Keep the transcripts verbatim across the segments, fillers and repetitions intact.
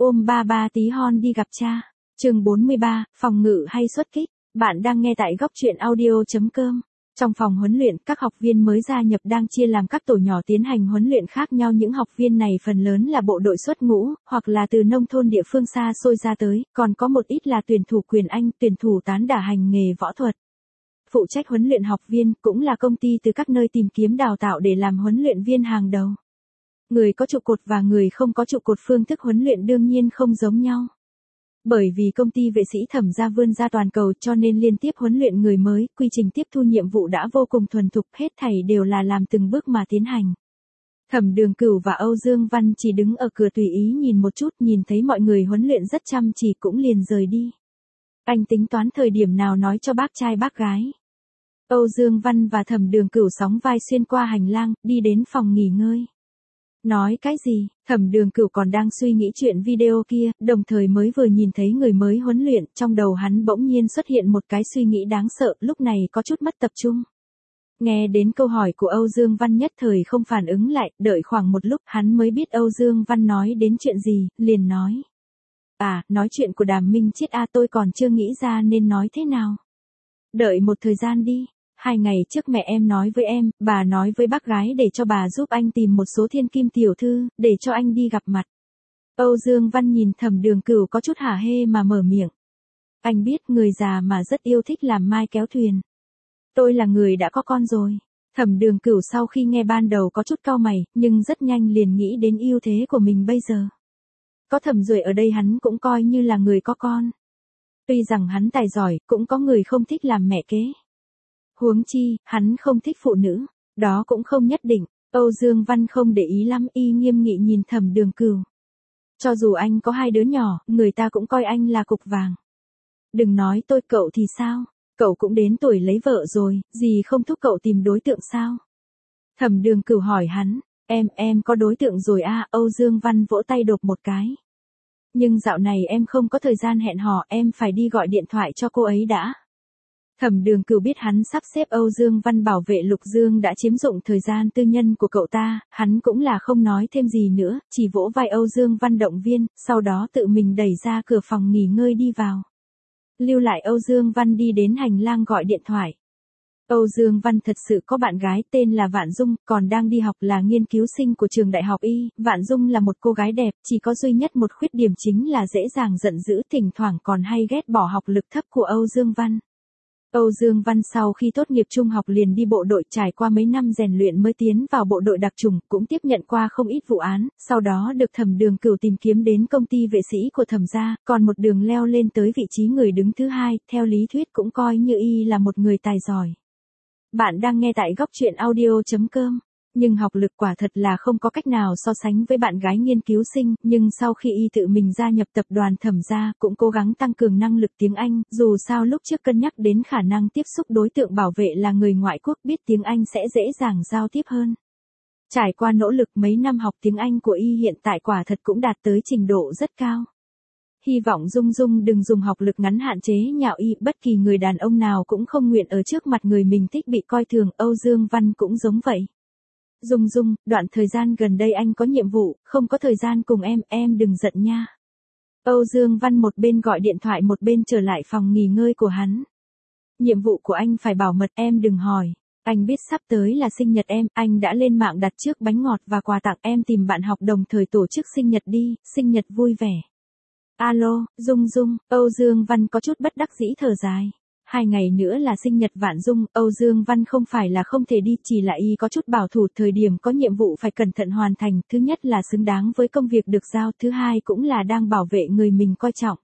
ôm ba ba tí hon đi gặp cha. Chương bốn mươi ba, phòng ngự hay xuất kích. Bạn đang nghe tại góc truyện audio chấm com. Trong phòng huấn luyện, các học viên mới gia nhập đang chia làm các tổ nhỏ tiến hành huấn luyện khác nhau. Những học viên này phần lớn là bộ đội xuất ngũ, hoặc là từ nông thôn địa phương xa xôi ra tới, còn có một ít là tuyển thủ quyền Anh, tuyển thủ tán đả hành nghề võ thuật. Phụ trách huấn luyện học viên cũng là công ty từ các nơi tìm kiếm đào tạo để làm huấn luyện viên hàng đầu. Người có trụ cột và người không có trụ cột phương thức huấn luyện đương nhiên không giống nhau. Bởi vì công ty vệ sĩ Thẩm gia vươn ra toàn cầu cho nên liên tiếp huấn luyện người mới, quy trình tiếp thu nhiệm vụ đã vô cùng thuần thục, hết thảy đều là làm từng bước mà tiến hành. Thẩm Đường Cửu và Âu Dương Văn chỉ đứng ở cửa tùy ý nhìn một chút, nhìn thấy mọi người huấn luyện rất chăm chỉ cũng liền rời đi. Anh tính toán thời điểm nào nói cho bác trai bác gái. Âu Dương Văn và Thẩm Đường Cửu sóng vai xuyên qua hành lang, đi đến phòng nghỉ ngơi. Nói cái gì? Thẩm Đường Cửu còn đang suy nghĩ chuyện video kia, đồng thời mới vừa nhìn thấy người mới huấn luyện, trong đầu hắn bỗng nhiên xuất hiện một cái suy nghĩ đáng sợ, lúc này có chút mất tập trung. Nghe đến câu hỏi của Âu Dương Văn nhất thời không phản ứng lại, đợi khoảng một lúc hắn mới biết Âu Dương Văn nói đến chuyện gì, liền nói. À, nói chuyện của Đàm Minh Chiết a, tôi còn chưa nghĩ ra nên nói thế nào. Đợi một thời gian đi. Hai ngày trước mẹ em nói với em, bà nói với bác gái để cho bà giúp anh tìm một số thiên kim tiểu thư, để cho anh đi gặp mặt. Âu Dương Văn nhìn Thẩm Đường Cửu có chút hả hê mà mở miệng. Anh biết người già mà rất yêu thích làm mai kéo thuyền. Tôi là người đã có con rồi. Thẩm Đường Cửu sau khi nghe ban đầu có chút cau mày, nhưng rất nhanh liền nghĩ đến ưu thế của mình bây giờ. Có Thẩm Duệ ở đây hắn cũng coi như là người có con. Tuy rằng hắn tài giỏi, cũng có người không thích làm mẹ kế. Huống chi, hắn không thích phụ nữ, đó cũng không nhất định. Âu Dương Văn không để ý lắm, y nghiêm nghị nhìn Thẩm Đường Cửu. Cho dù anh có hai đứa nhỏ, người ta cũng coi anh là cục vàng. Đừng nói tôi, cậu thì sao? Cậu cũng đến tuổi lấy vợ rồi, gì không thúc cậu tìm đối tượng sao? Thẩm Đường Cửu hỏi hắn, em, em có đối tượng rồi à? Âu Dương Văn vỗ tay đột một cái. Nhưng dạo này em không có thời gian hẹn hò, em phải đi gọi điện thoại cho cô ấy đã. Thẩm Đường Cửu biết hắn sắp xếp Âu Dương Văn bảo vệ Lục Dương đã chiếm dụng thời gian tư nhân của cậu ta, hắn cũng là không nói thêm gì nữa, chỉ vỗ vai Âu Dương Văn động viên, sau đó tự mình đẩy ra cửa phòng nghỉ ngơi đi vào. Lưu lại Âu Dương Văn đi đến hành lang gọi điện thoại. Âu Dương Văn thật sự có bạn gái tên là Vạn Dung, còn đang đi học là nghiên cứu sinh của trường đại học Y. Vạn Dung là một cô gái đẹp, chỉ có duy nhất một khuyết điểm chính là dễ dàng giận dữ, thỉnh thoảng còn hay ghét bỏ học lực thấp của Âu Dương Văn. Âu Dương Văn sau khi tốt nghiệp trung học liền đi bộ đội, trải qua mấy năm rèn luyện mới tiến vào bộ đội đặc chủng, cũng tiếp nhận qua không ít vụ án, sau đó được Thẩm Đường Cửu tìm kiếm đến công ty vệ sĩ của Thẩm gia, còn một đường leo lên tới vị trí người đứng thứ hai, theo lý thuyết cũng coi như y là một người tài giỏi. Bạn đang nghe tại góc truyện audio chấm com. Nhưng học lực quả thật là không có cách nào so sánh với bạn gái nghiên cứu sinh, nhưng sau khi y tự mình gia nhập tập đoàn Thẩm gia, cũng cố gắng tăng cường năng lực tiếng Anh, dù sao lúc trước cân nhắc đến khả năng tiếp xúc đối tượng bảo vệ là người ngoại quốc, biết tiếng Anh sẽ dễ dàng giao tiếp hơn. Trải qua nỗ lực mấy năm học tiếng Anh của y hiện tại quả thật cũng đạt tới trình độ rất cao. Hy vọng Dung Dung đừng dùng học lực ngắn hạn chế nhạo y, bất kỳ người đàn ông nào cũng không nguyện ở trước mặt người mình thích bị coi thường, Âu Dương Văn cũng giống vậy. Dung Dung, đoạn thời gian gần đây anh có nhiệm vụ, không có thời gian cùng em, em đừng giận nha. Âu Dương Văn một bên gọi điện thoại một bên trở lại phòng nghỉ ngơi của hắn. Nhiệm vụ của anh phải bảo mật, em đừng hỏi. Anh biết sắp tới là sinh nhật em, anh đã lên mạng đặt trước bánh ngọt và quà tặng, em tìm bạn học đồng thời tổ chức sinh nhật đi, sinh nhật vui vẻ. Alo, Dung Dung, Âu Dương Văn có chút bất đắc dĩ thở dài. Hai ngày nữa là sinh nhật Vạn Dung, Âu Dương Văn không phải là không thể đi, chỉ là y có chút bảo thủ, thời điểm có nhiệm vụ phải cẩn thận hoàn thành, thứ nhất là xứng đáng với công việc được giao, thứ hai cũng là đang bảo vệ người mình coi trọng.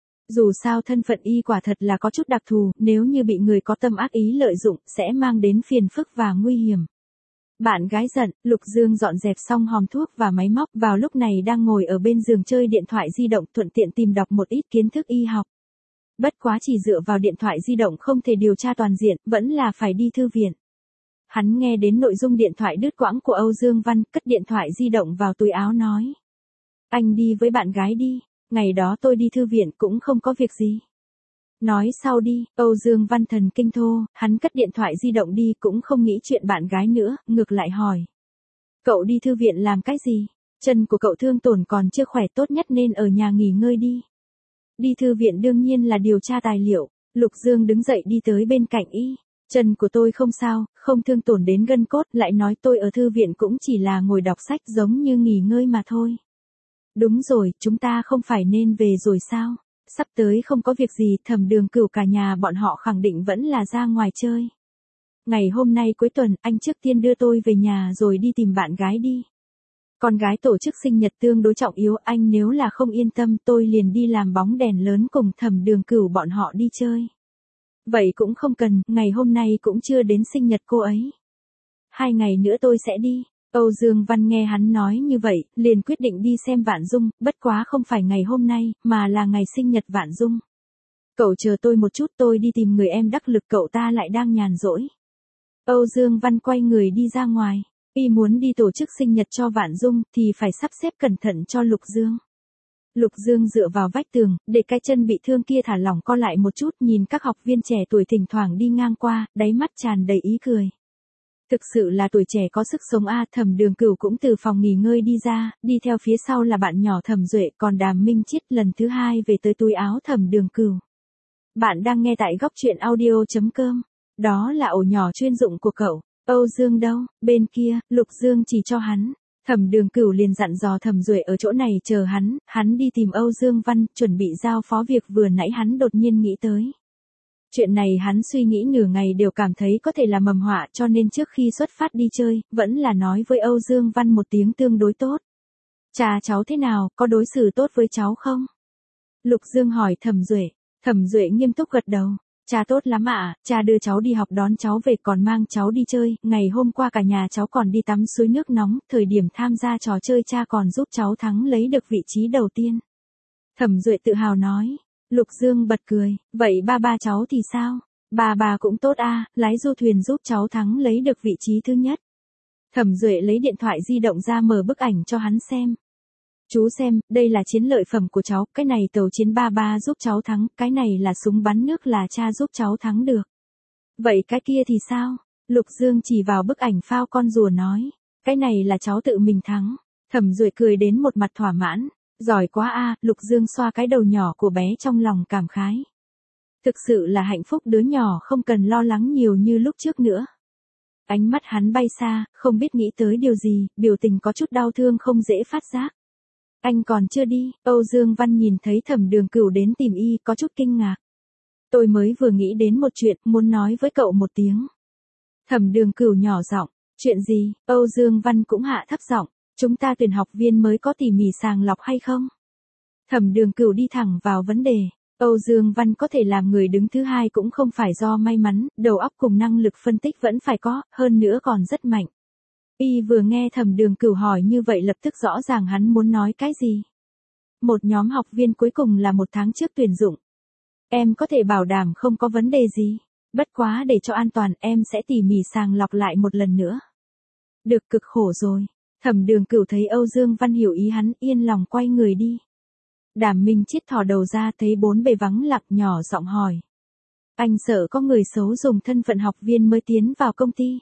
Dù sao thân phận y quả thật là có chút đặc thù, nếu như bị người có tâm ác ý lợi dụng, sẽ mang đến phiền phức và nguy hiểm. Bạn gái giận, Lục Dương dọn dẹp xong hòm thuốc và máy móc, vào lúc này đang ngồi ở bên giường chơi điện thoại di động, thuận tiện tìm đọc một ít kiến thức y học. Bất quá chỉ dựa vào điện thoại di động không thể điều tra toàn diện, vẫn là phải đi thư viện. Hắn nghe đến nội dung điện thoại đứt quãng của Âu Dương Văn, cất điện thoại di động vào túi áo nói. Anh đi với bạn gái đi, ngày đó tôi đi thư viện cũng không có việc gì. Nói sau đi, Âu Dương Văn thần kinh thô, hắn cất điện thoại di động đi cũng không nghĩ chuyện bạn gái nữa, ngược lại hỏi. Cậu đi thư viện làm cái gì? Chân của cậu thương tổn còn chưa khỏe, tốt nhất nên ở nhà nghỉ ngơi đi. Đi thư viện đương nhiên là điều tra tài liệu. Lục Dương đứng dậy đi tới bên cạnh y. Chân của tôi không sao, không thương tổn đến gân cốt, lại nói tôi ở thư viện cũng chỉ là ngồi đọc sách giống như nghỉ ngơi mà thôi. Đúng rồi, chúng ta không phải nên về rồi sao? Sắp tới không có việc gì, Thẩm Đường Cửu cả nhà bọn họ khẳng định vẫn là ra ngoài chơi. Ngày hôm nay cuối tuần, anh trước tiên đưa tôi về nhà rồi đi tìm bạn gái đi. Con gái tổ chức sinh nhật tương đối trọng yếu, anh nếu là không yên tâm tôi liền đi làm bóng đèn lớn cùng Thẩm Đường Cửu bọn họ đi chơi. Vậy cũng không cần, ngày hôm nay cũng chưa đến sinh nhật cô ấy. Hai ngày nữa tôi sẽ đi. Âu Dương Văn nghe hắn nói như vậy, liền quyết định đi xem Vạn Dung, bất quá không phải ngày hôm nay, mà là ngày sinh nhật Vạn Dung. Cậu chờ tôi một chút, tôi đi tìm người em đắc lực, cậu ta lại đang nhàn rỗi. Âu Dương Văn quay người đi ra ngoài, y muốn đi tổ chức sinh nhật cho Vạn Dung thì phải sắp xếp cẩn thận cho Lục Dương. Lục Dương dựa vào vách tường, để cái chân bị thương kia thả lỏng co lại một chút, nhìn các học viên trẻ tuổi thỉnh thoảng đi ngang qua, đáy mắt tràn đầy ý cười. Thực sự là tuổi trẻ có sức sống a. Thẩm Đường Cửu cũng từ phòng nghỉ ngơi đi ra, đi theo phía sau là bạn nhỏ Thẩm Duệ, còn Đàm Minh Chiết lần thứ hai về tới túi áo Thẩm Đường Cửu. Bạn đang nghe tại góc truyện audio chấm com. Đó là ổ nhỏ chuyên dụng của cậu. Âu Dương đâu? Bên kia, Lục Dương chỉ cho hắn. Thẩm Đường Cửu liền dặn dò Thẩm Duệ ở chỗ này chờ hắn, hắn đi tìm Âu Dương Văn, chuẩn bị giao phó việc vừa nãy hắn đột nhiên nghĩ tới. Chuyện này hắn suy nghĩ nửa ngày đều cảm thấy có thể là mầm họa, cho nên trước khi xuất phát đi chơi, vẫn là nói với Âu Dương Văn một tiếng tương đối tốt. Cha cháu thế nào, có đối xử tốt với cháu không? Lục Dương hỏi Thẩm Duệ. Thẩm Duệ nghiêm túc gật đầu. Cha tốt lắm ạ, cha đưa cháu đi học đón cháu về còn mang cháu đi chơi, ngày hôm qua cả nhà cháu còn đi tắm suối nước nóng, thời điểm tham gia trò chơi cha còn giúp cháu thắng lấy được vị trí đầu tiên. Thẩm Duệ tự hào nói. Lục Dương bật cười, vậy ba ba cháu thì sao? Ba ba cũng tốt a, lái du thuyền giúp cháu thắng lấy được vị trí thứ nhất. Thẩm Duệ lấy điện thoại di động ra mở bức ảnh cho hắn xem. Chú xem, đây là chiến lợi phẩm của cháu, cái này tàu chiến ba ba giúp cháu thắng, cái này là súng bắn nước là cha giúp cháu thắng được. Vậy cái kia thì sao? Lục Dương chỉ vào bức ảnh phao con rùa nói, cái này là cháu tự mình thắng. Thẩm Duệ cười đến một mặt thỏa mãn. Giỏi quá a, Lục Dương xoa cái đầu nhỏ của bé trong lòng cảm khái. Thực sự là hạnh phúc, đứa nhỏ không cần lo lắng nhiều như lúc trước nữa. Ánh mắt hắn bay xa, không biết nghĩ tới điều gì, biểu tình có chút đau thương không dễ phát giác. Anh còn chưa đi, Âu Dương Văn nhìn thấy Thẩm Đường Cửu đến tìm y, có chút kinh ngạc. Tôi mới vừa nghĩ đến một chuyện, muốn nói với cậu một tiếng. Thẩm Đường Cửu nhỏ giọng, chuyện gì? Âu Dương Văn cũng hạ thấp giọng. Chúng ta tuyển học viên mới có tỉ mỉ sàng lọc hay không? Thẩm Đường Cửu đi thẳng vào vấn đề. Âu Dương Văn có thể làm người đứng thứ hai cũng không phải do may mắn, đầu óc cùng năng lực phân tích vẫn phải có, hơn nữa còn rất mạnh. Y vừa nghe Thẩm Đường Cửu hỏi như vậy lập tức rõ ràng hắn muốn nói cái gì. Một nhóm học viên cuối cùng là một tháng trước tuyển dụng. Em có thể bảo đảm không có vấn đề gì. Bất quá để cho an toàn em sẽ tỉ mỉ sàng lọc lại một lần nữa. Được, cực khổ rồi. Thẩm Đường Cửu thấy Âu Dương Văn hiểu ý hắn, yên lòng quay người đi. Đàm Minh Chiết thò đầu ra thấy bốn bề vắng lặng, nhỏ giọng hỏi. Anh sợ có người xấu dùng thân phận học viên mới tiến vào công ty.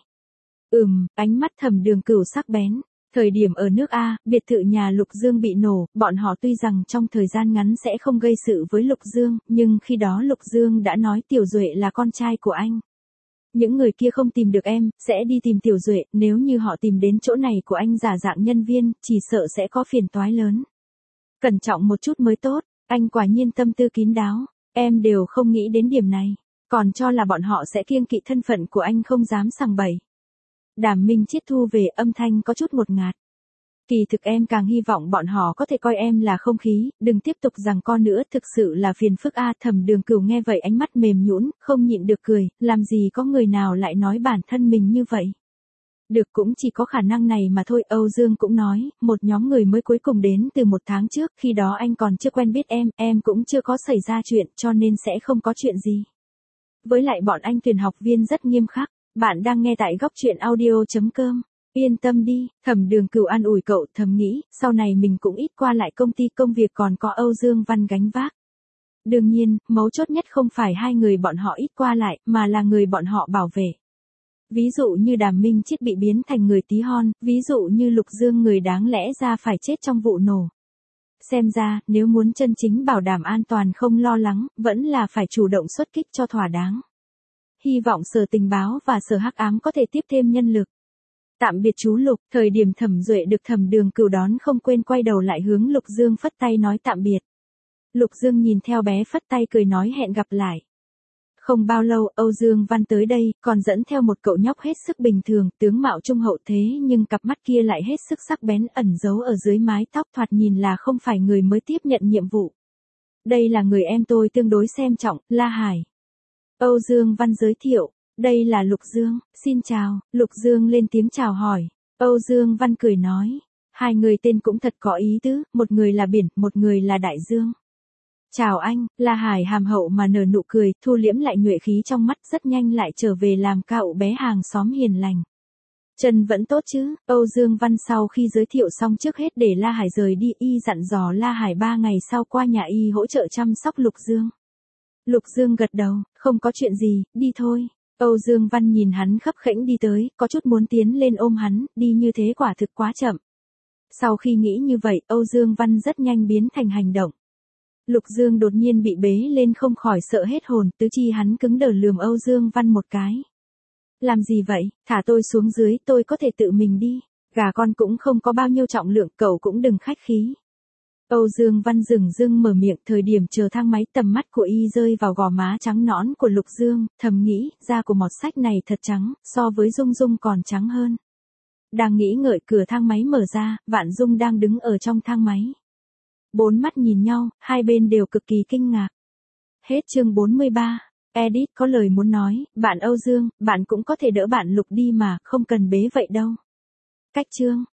Ừm, ánh mắt Thẩm Đường Cửu sắc bén. Thời điểm ở nước A, biệt thự nhà Lục Dương bị nổ, bọn họ tuy rằng trong thời gian ngắn sẽ không gây sự với Lục Dương, nhưng khi đó Lục Dương đã nói Tiểu Duệ là con trai của anh. Những người kia không tìm được em, sẽ đi tìm Tiểu Duệ, nếu như họ tìm đến chỗ này của anh giả dạng nhân viên, chỉ sợ sẽ có phiền toái lớn. Cẩn trọng một chút mới tốt, anh quả nhiên tâm tư kín đáo, em đều không nghĩ đến điểm này, còn cho là bọn họ sẽ kiêng kỵ thân phận của anh không dám sằng bậy. Đàm Minh Chiết thu về, âm thanh có chút ngột ngạt. Kỳ thực em càng hy vọng bọn họ có thể coi em là không khí, đừng tiếp tục giằng co nữa, thực sự là phiền phức a. Thẩm Đường Cửu nghe vậy ánh mắt mềm nhũn, không nhịn được cười, làm gì có người nào lại nói bản thân mình như vậy. Được, cũng chỉ có khả năng này mà thôi. Âu Dương cũng nói, một nhóm người mới cuối cùng đến từ một tháng trước, khi đó anh còn chưa quen biết em, em cũng chưa có xảy ra chuyện, cho nên sẽ không có chuyện gì. Với lại bọn anh tuyển học viên rất nghiêm khắc. Bạn đang nghe tại góc truyện audio chấm com. Yên tâm đi, Thẩm Đường Cửu an ủi cậu, thầm nghĩ, sau này mình cũng ít qua lại công ty, công việc còn có Âu Dương Văn gánh vác. Đương nhiên, mấu chốt nhất không phải hai người bọn họ ít qua lại, mà là người bọn họ bảo vệ. Ví dụ như Đàm Minh Chiết bị biến thành người tí hon, ví dụ như Lục Dương người đáng lẽ ra phải chết trong vụ nổ. Xem ra, nếu muốn chân chính bảo đảm an toàn không lo lắng, vẫn là phải chủ động xuất kích cho thỏa đáng. Hy vọng sở tình báo và sở hắc ám có thể tiếp thêm nhân lực. Tạm biệt chú Lục, thời điểm Thẩm Duệ được Thẩm Đường Cửu đón không quên quay đầu lại hướng Lục Dương phất tay nói tạm biệt. Lục Dương nhìn theo bé phất tay cười nói hẹn gặp lại. Không bao lâu, Âu Dương Văn tới đây, còn dẫn theo một cậu nhóc hết sức bình thường, tướng mạo trung hậu thế nhưng cặp mắt kia lại hết sức sắc bén ẩn giấu ở dưới mái tóc thoạt nhìn là không phải người mới tiếp nhận nhiệm vụ. Đây là người em tôi tương đối xem trọng, La Hải. Âu Dương Văn giới thiệu, đây là Lục Dương, xin chào, Lục Dương lên tiếng chào hỏi. Âu Dương Văn cười nói, hai người tên cũng thật có ý tứ, một người là biển, một người là đại dương. Chào anh, La Hải hàm hậu mà nở nụ cười, thu liễm lại nhuệ khí trong mắt rất nhanh lại trở về làm cậu bé hàng xóm hiền lành. Chân vẫn tốt chứ, Âu Dương Văn sau khi giới thiệu xong trước hết để La Hải rời đi y dặn dò La Hải ba ngày sau qua nhà y hỗ trợ chăm sóc Lục Dương. Lục Dương gật đầu, không có chuyện gì, đi thôi. Âu Dương Văn nhìn hắn khấp khểnh đi tới, có chút muốn tiến lên ôm hắn, đi như thế quả thực quá chậm. Sau khi nghĩ như vậy, Âu Dương Văn rất nhanh biến thành hành động. Lục Dương đột nhiên bị bế lên không khỏi sợ hết hồn, tứ chi hắn cứng đờ lườm Âu Dương Văn một cái. Làm gì vậy, thả tôi xuống dưới, tôi có thể tự mình đi, gà con cũng không có bao nhiêu trọng lượng, cậu cũng đừng khách khí. Âu Dương Văn dừng dưng mở miệng, thời điểm chờ thang máy tầm mắt của y rơi vào gò má trắng nõn của Lục Dương, thầm nghĩ, da của mọt sách này thật trắng, so với Dung Dung còn trắng hơn. Đang nghĩ ngợi cửa thang máy mở ra, Vạn Dung đang đứng ở trong thang máy. Bốn mắt nhìn nhau, hai bên đều cực kỳ kinh ngạc. Hết chương bốn mươi ba. Edit có lời muốn nói, bạn Âu Dương, bạn cũng có thể đỡ bạn Lục đi mà, không cần bế vậy đâu. Cách chương.